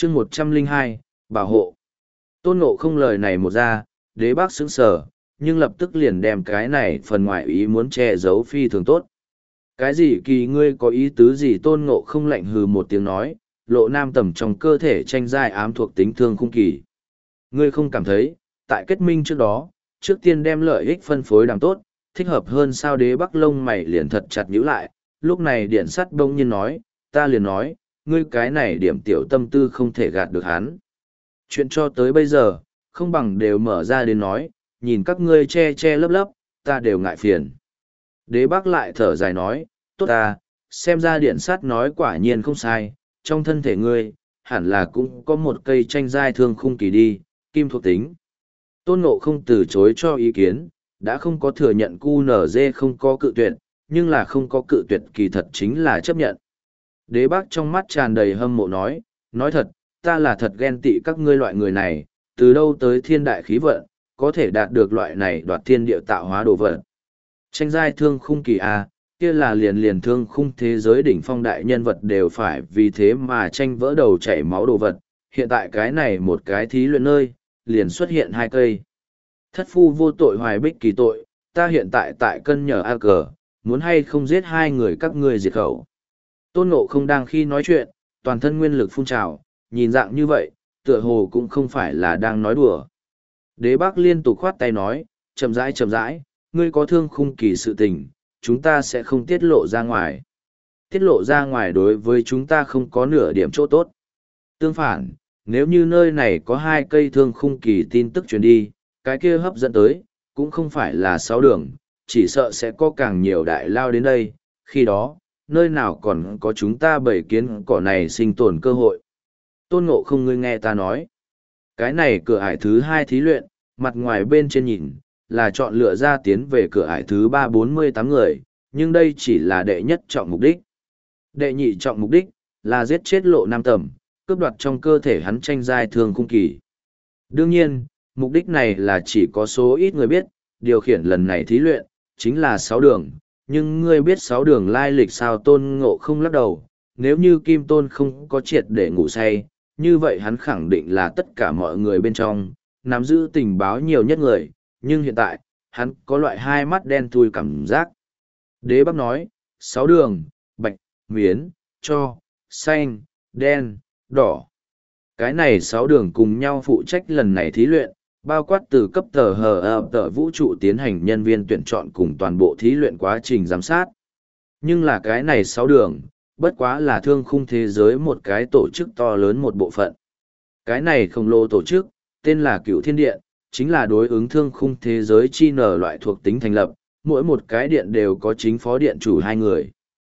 chương 102, bảo hộ. Tôn Ngộ không lời này một ra, đế bác sững sờ, nhưng lập tức liền đem cái này phần ngoại ý muốn che giấu phi thường tốt. Cái gì kỳ ngươi có ý tứ gì? Tôn Ngộ không lạnh hừ một tiếng nói, Lộ Nam Tầm trong cơ thể tranh giai ám thuộc tính thương khung kỳ. Ngươi không cảm thấy, tại kết minh trước đó, trước tiên đem lợi ích phân phối đằng tốt, thích hợp hơn sao? Đế Bắc lông mày liền thật chặt nhíu lại, lúc này điện sắt đông nhiên nói, ta liền nói, ngươi cái này điểm tiểu tâm tư không thể gạt được hắn. Chuyện cho tới bây giờ, không bằng đều mở ra đến nói, nhìn các ngươi che che lấp lấp, ta đều ngại phiền. Đế Bắc lại thở dài nói, tốt ta, xem ra điện sắt nói quả nhiên không sai, trong thân thể ngươi, hẳn là cũng có một cây tranh giai thương khung kỳ đi, kim thuộc tính. Tôn Ngộ không từ chối cho ý kiến, đã không có thừa nhận QNZ không có cự tuyệt, nhưng là không có cự tuyệt kỳ thật chính là chấp nhận. Đế Bắc trong mắt tràn đầy hâm mộ nói thật, ta là thật ghen tị các ngươi loại người này, từ đâu tới thiên đại khí vận, có thể đạt được loại này đoạt thiên địa tạo hóa đồ vật. Tranh giai thương khung kỳ A, kia là liền thương khung thế giới đỉnh phong đại nhân vật đều phải vì thế mà tranh vỡ đầu chảy máu đồ vật. Hiện tại cái này một cái thí luyện nơi, liền xuất hiện hai cây. Thất phu vô tội hoài bích kỳ tội, ta hiện tại cân nhờ A cờ, muốn hay không giết hai người các ngươi diệt khẩu. Tôn Ngộ không đang khi nói chuyện, toàn thân nguyên lực phun trào, nhìn dạng như vậy, tựa hồ cũng không phải là đang nói đùa. Đế Bắc liên tục khoát tay nói, chậm rãi, ngươi có thương khung kỳ sự tình, chúng ta sẽ không tiết lộ ra ngoài. Tiết lộ ra ngoài đối với chúng ta không có nửa điểm chỗ tốt. Tương phản, nếu như nơi này có hai cây thương khung kỳ tin tức truyền đi, cái kia hấp dẫn tới, cũng không phải là sáu đường, chỉ sợ sẽ có càng nhiều đại lao đến đây, khi đó, nơi nào còn có chúng ta bảy kiến cỏ này sinh tồn cơ hội. Tôn Ngộ không, ngươi nghe ta nói. Cái này cửa ải thứ hai thí luyện, mặt ngoài bên trên nhìn, là chọn lựa ra tiến về cửa ải thứ 348 người, nhưng đây chỉ là đệ nhất trọng mục đích. Đệ nhị trọng mục đích, là giết chết Lộ Nam Tầm, cướp đoạt trong cơ thể hắn tranh giai thương khung kỳ. Đương nhiên, mục đích này là chỉ có số ít người biết, điều khiển lần này thí luyện, chính là 6 đường, nhưng ngươi biết 6 đường lai lịch sao? Tôn Ngộ không lắc đầu, nếu như Kim Tôn không có triệt để ngủ say, như vậy hắn khẳng định là tất cả mọi người bên trong, nắm giữ tình báo nhiều nhất người, nhưng hiện tại, hắn có loại hai mắt đen thui cảm giác. Đế Bắc nói, 6 đường, bạch, miến, cho, xanh, đen, đỏ. Cái này 6 đường cùng nhau phụ trách lần này thí luyện, bao quát từ cấp tờ vũ trụ tiến hành nhân viên tuyển chọn cùng toàn bộ thí luyện quá trình giám sát. Nhưng là cái này 6 đường, bất quá là thương khung thế giới một cái tổ chức to lớn một bộ phận. Cái này khổng lồ tổ chức, tên là Cựu Thiên Điện, chính là đối ứng thương khung thế giới chi nở loại thuộc tính thành lập, mỗi một cái điện đều có chính phó điện chủ 2 người.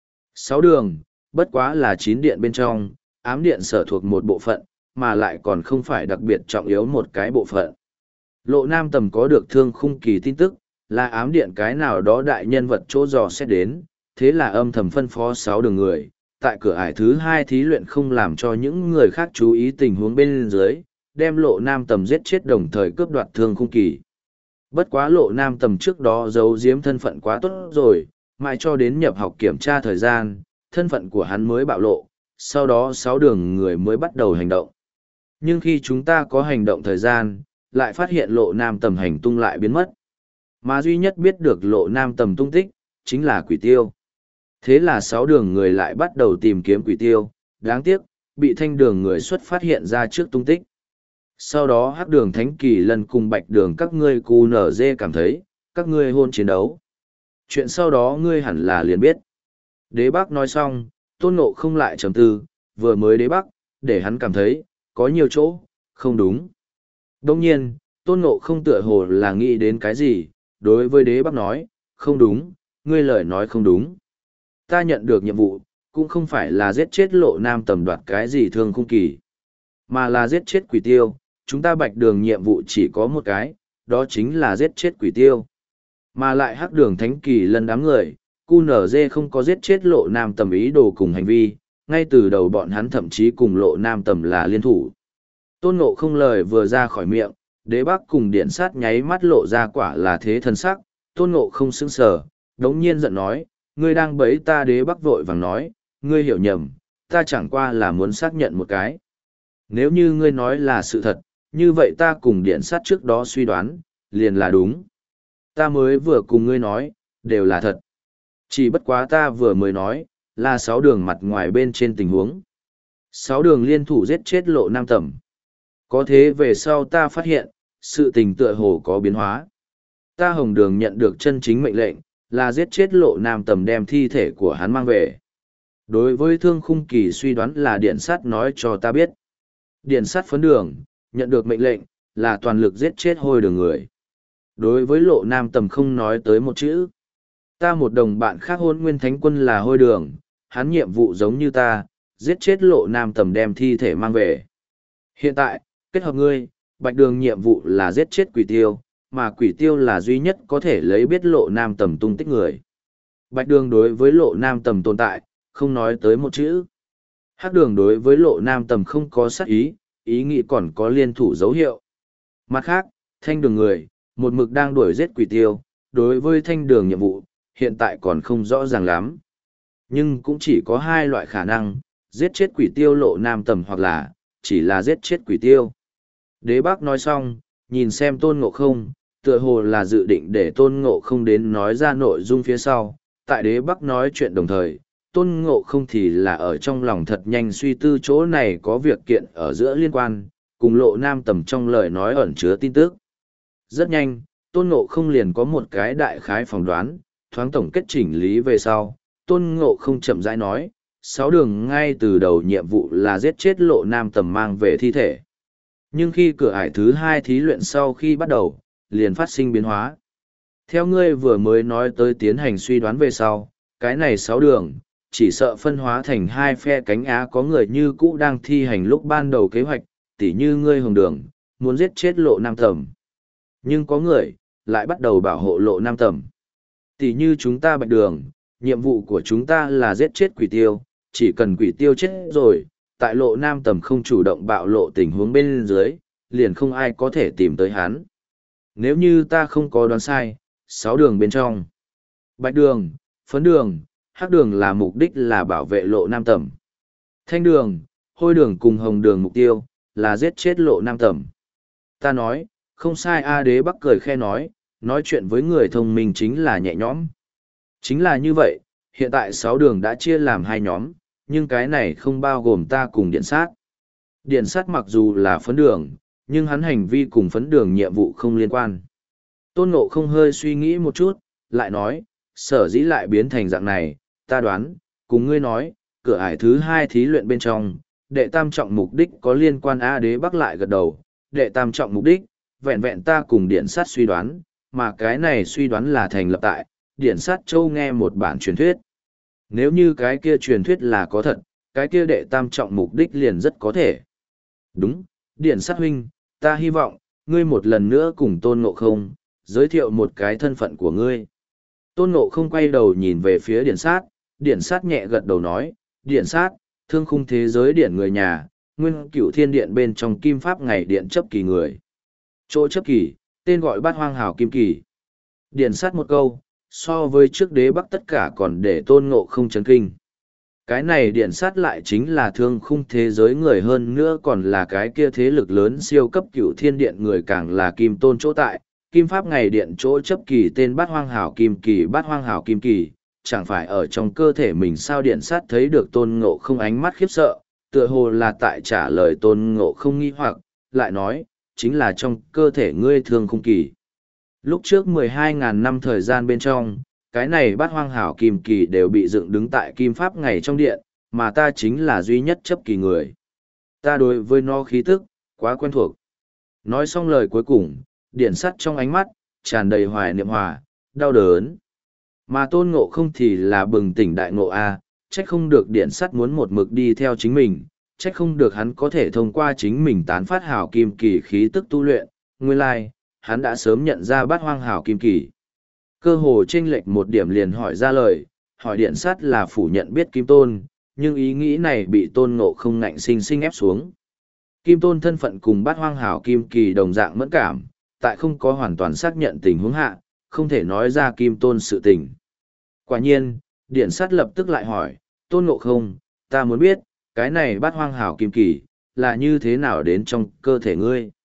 6 đường, bất quá là 9 điện bên trong, ám điện sở thuộc một bộ phận, mà lại còn không phải đặc biệt trọng yếu một cái bộ phận. Lộ Nam Tầm có được thương khung kỳ tin tức, là ám điện cái nào đó đại nhân vật chỗ dò xét đến, thế là âm thầm phân phó 6 đường người, tại cửa ải thứ 2 thí luyện không làm cho những người khác chú ý tình huống bên dưới, đem Lộ Nam Tầm giết chết đồng thời cướp đoạt thương khung kỳ. Bất quá Lộ Nam Tầm trước đó giấu giếm thân phận quá tốt rồi, mãi cho đến nhập học kiểm tra thời gian, thân phận của hắn mới bạo lộ, sau đó 6 đường người mới bắt đầu hành động. Nhưng khi chúng ta có hành động thời gian, lại phát hiện Lộ Nam Tầm hành tung lại biến mất. Mà duy nhất biết được Lộ Nam Tầm tung tích, chính là Quỷ Tiêu. Thế là 6 đường người lại bắt đầu tìm kiếm Quỷ Tiêu, đáng tiếc, bị Thanh đường người xuất phát hiện ra trước tung tích. Sau đó Hắc đường Thánh Kỳ lần cùng Bạch đường các ngươi QNZ cảm thấy, các ngươi hôn chiến đấu. Chuyện sau đó ngươi hẳn là liền biết. Đế Bắc nói xong, Tôn Ngộ không lại trầm tư, vừa mới Đế Bắc, để hắn cảm thấy, có nhiều chỗ, không đúng. Đồng nhiên, Tôn Ngộ không tựa hồ là nghĩ đến cái gì, đối với Đế Bắc nói, không đúng, ngươi lời nói không đúng. Ta nhận được nhiệm vụ, cũng không phải là giết chết Lộ Nam Tầm đoạt cái gì thương khung kỳ, mà là giết chết Quỷ Tiêu. Chúng ta Bạch đường nhiệm vụ chỉ có một cái, đó chính là giết chết Quỷ Tiêu. Mà lại Hắc đường Thánh Kỳ lần đám người, QNZ không có giết chết Lộ Nam Tầm ý đồ cùng hành vi, ngay từ đầu bọn hắn thậm chí cùng Lộ Nam Tầm là liên thủ. Tôn Ngộ không lời vừa ra khỏi miệng, Đế Bắc cùng Điện Sát nháy mắt lộ ra quả là thế thân sắc. Tôn Ngộ không sững sờ, đống nhiên giận nói, ngươi đang bẫy ta. Đế Bắc vội vàng nói, ngươi hiểu nhầm, ta chẳng qua là muốn xác nhận một cái. Nếu như ngươi nói là sự thật, như vậy ta cùng điện sát trước đó suy đoán, liền là đúng. Ta mới vừa cùng ngươi nói, đều là thật. Chỉ bất quá ta vừa mới nói, là 6 đường mặt ngoài bên trên tình huống. 6 đường liên thủ giết chết Lộ Nam Tầm. Có thế về sau ta phát hiện, sự tình tựa hồ có biến hóa. Ta Hồng Đường nhận được chân chính mệnh lệnh, là giết chết Lộ Nam Tầm đem thi thể của hắn mang về. Đối với Thương Khung Kỳ suy đoán là điện sát nói cho ta biết. Điện sát Phấn Đường, nhận được mệnh lệnh, là toàn lực giết chết Hôi Đường người. Đối với Lộ Nam Tầm không nói tới một chữ. Ta một đồng bạn khác Hôn Nguyên Thánh Quân là Hôi Đường, hắn nhiệm vụ giống như ta, giết chết Lộ Nam Tầm đem thi thể mang về. Hiện tại, kết hợp ngươi, Bạch Đường nhiệm vụ là giết chết Quỷ Tiêu, mà Quỷ Tiêu là duy nhất có thể lấy biết Lộ Nam Tầm tung tích người. Bạch Đường đối với Lộ Nam Tầm tồn tại, không nói tới một chữ. Hắc Đường đối với Lộ Nam Tầm không có sát ý, ý nghĩ còn có liên thủ dấu hiệu. Mặt khác, Thanh Đường người, một mực đang đuổi giết Quỷ Tiêu, đối với Thanh Đường nhiệm vụ, hiện tại còn không rõ ràng lắm. Nhưng cũng chỉ có hai loại khả năng, giết chết Quỷ Tiêu Lộ Nam Tầm hoặc là, chỉ là giết chết Quỷ Tiêu. Đế Bắc nói xong, nhìn xem Tôn Ngộ Không, tựa hồ là dự định để Tôn Ngộ Không đến nói ra nội dung phía sau. Tại Đế Bắc nói chuyện đồng thời, Tôn Ngộ Không thì là ở trong lòng thật nhanh suy tư chỗ này có việc kiện ở giữa liên quan, cùng Lộ Nam Tầm trong lời nói ẩn chứa tin tức. Rất nhanh, Tôn Ngộ Không liền có một cái đại khái phỏng đoán, thoáng tổng kết chỉnh lý về sau. Tôn Ngộ Không chậm rãi nói, 6 đường ngay từ đầu nhiệm vụ là giết chết Lộ Nam Tầm mang về thi thể. Nhưng khi cửa ải thứ 2 thí luyện sau khi bắt đầu, liền phát sinh biến hóa. Theo ngươi vừa mới nói tới tiến hành suy đoán về sau, cái này 6 đường, chỉ sợ phân hóa thành 2 phe cánh á có người như cũ đang thi hành lúc ban đầu kế hoạch, tỉ như ngươi Hồng Đường, muốn giết chết Lộ Nam Tầm. Nhưng có người, lại bắt đầu bảo hộ Lộ Nam Tầm. Tỉ như chúng ta Bạch Đường, nhiệm vụ của chúng ta là giết chết Quỷ Tiêu, chỉ cần Quỷ Tiêu chết rồi, tại Lộ Nam Tầm không chủ động bạo lộ tình huống bên dưới, liền không ai có thể tìm tới hắn. Nếu như ta không có đoán sai, 6 đường bên trong, Bạch Đường, Phấn Đường, Hắc Đường là mục đích là bảo vệ Lộ Nam Tầm. Thanh Đường, Hôi Đường cùng Hồng Đường mục tiêu, là giết chết Lộ Nam Tầm. Ta nói, không sai A. Đế Bắc cười khe nói chuyện với người thông minh chính là nhẹ nhõm. Chính là như vậy, hiện tại 6 đường đã chia làm 2 nhóm, nhưng cái này không bao gồm ta cùng điện sát. Điện sát mặc dù là Phấn Đường, nhưng hắn hành vi cùng Phấn Đường nhiệm vụ không liên quan. Tôn Ngộ Không hơi suy nghĩ một chút, lại nói, sở dĩ lại biến thành dạng này, ta đoán, cùng ngươi nói, cửa ải thứ 2 thí luyện bên trong, đệ tam trọng mục đích có liên quan. A. Đế Bắc lại gật đầu, đệ tam trọng mục đích, vẹn vẹn ta cùng điện sát suy đoán, mà cái này suy đoán là thành lập tại, điện sát châu nghe một bản truyền thuyết. Nếu như cái kia truyền thuyết là có thật, cái kia đệ tam trọng mục đích liền rất có thể. Đúng, điện sát huynh, ta hy vọng, ngươi một lần nữa cùng Tôn Ngộ Không, giới thiệu một cái thân phận của ngươi. Tôn Ngộ Không quay đầu nhìn về phía điện sát nhẹ gật đầu nói, điện sát, Thương Khung thế giới điện người nhà, nguyên cửu thiên điện bên trong kim pháp ngày điện chấp kỳ người. Chỗ chấp kỳ, tên gọi Bát Hoang Hào Kim Kỳ. Điện sát một câu, so với trước Đế Bắc tất cả còn để Tôn Ngộ Không chấn kinh. Cái này điện sát lại chính là Thương Khung thế giới người, hơn nữa còn là cái kia thế lực lớn siêu cấp cửu thiên điện người, càng là kim tôn chỗ tại, kim pháp ngày điện chỗ chấp kỳ tên Bát Hoang Hào Kim Kỳ. Bát Hoang Hào Kim Kỳ, chẳng phải ở trong cơ thể mình sao? Điện sát thấy được Tôn Ngộ Không ánh mắt khiếp sợ, tựa hồ là tại trả lời Tôn Ngộ Không nghi hoặc, lại nói, chính là trong cơ thể ngươi Thương Khung Kỳ. Lúc trước 12.000 năm thời gian bên trong, cái này Bát Hoang Hảo Kim Kỳ đều bị dựng đứng tại kim pháp ngày trong điện, mà ta chính là duy nhất chấp kỳ người. Ta đối với nó khí tức, quá quen thuộc. Nói xong lời cuối cùng, điện sắt trong ánh mắt, tràn đầy hoài niệm hòa, đau đớn. Mà Tôn Ngộ Không thì là bừng tỉnh đại ngộ A, trách không được điện sắt muốn một mực đi theo chính mình, trách không được hắn có thể thông qua chính mình tán phát hảo kim kỳ khí tức tu luyện, nguyên lai, hắn đã sớm nhận ra Bát Hoang Hảo Kim Kỳ. Cơ hồ chênh lệch một điểm liền hỏi ra lời, hỏi điện sát là phủ nhận biết Kim Tôn, nhưng ý nghĩ này bị Tôn Ngộ Không ngạnh sinh sinh ép xuống. Kim Tôn thân phận cùng Bát Hoang Hảo Kim Kỳ đồng dạng mẫn cảm, tại không có hoàn toàn xác nhận tình huống hạ, không thể nói ra Kim Tôn sự tình. Quả nhiên, điện sát lập tức lại hỏi, Tôn Ngộ Không, ta muốn biết, cái này Bát Hoang Hảo Kim Kỳ, là như thế nào đến trong cơ thể ngươi?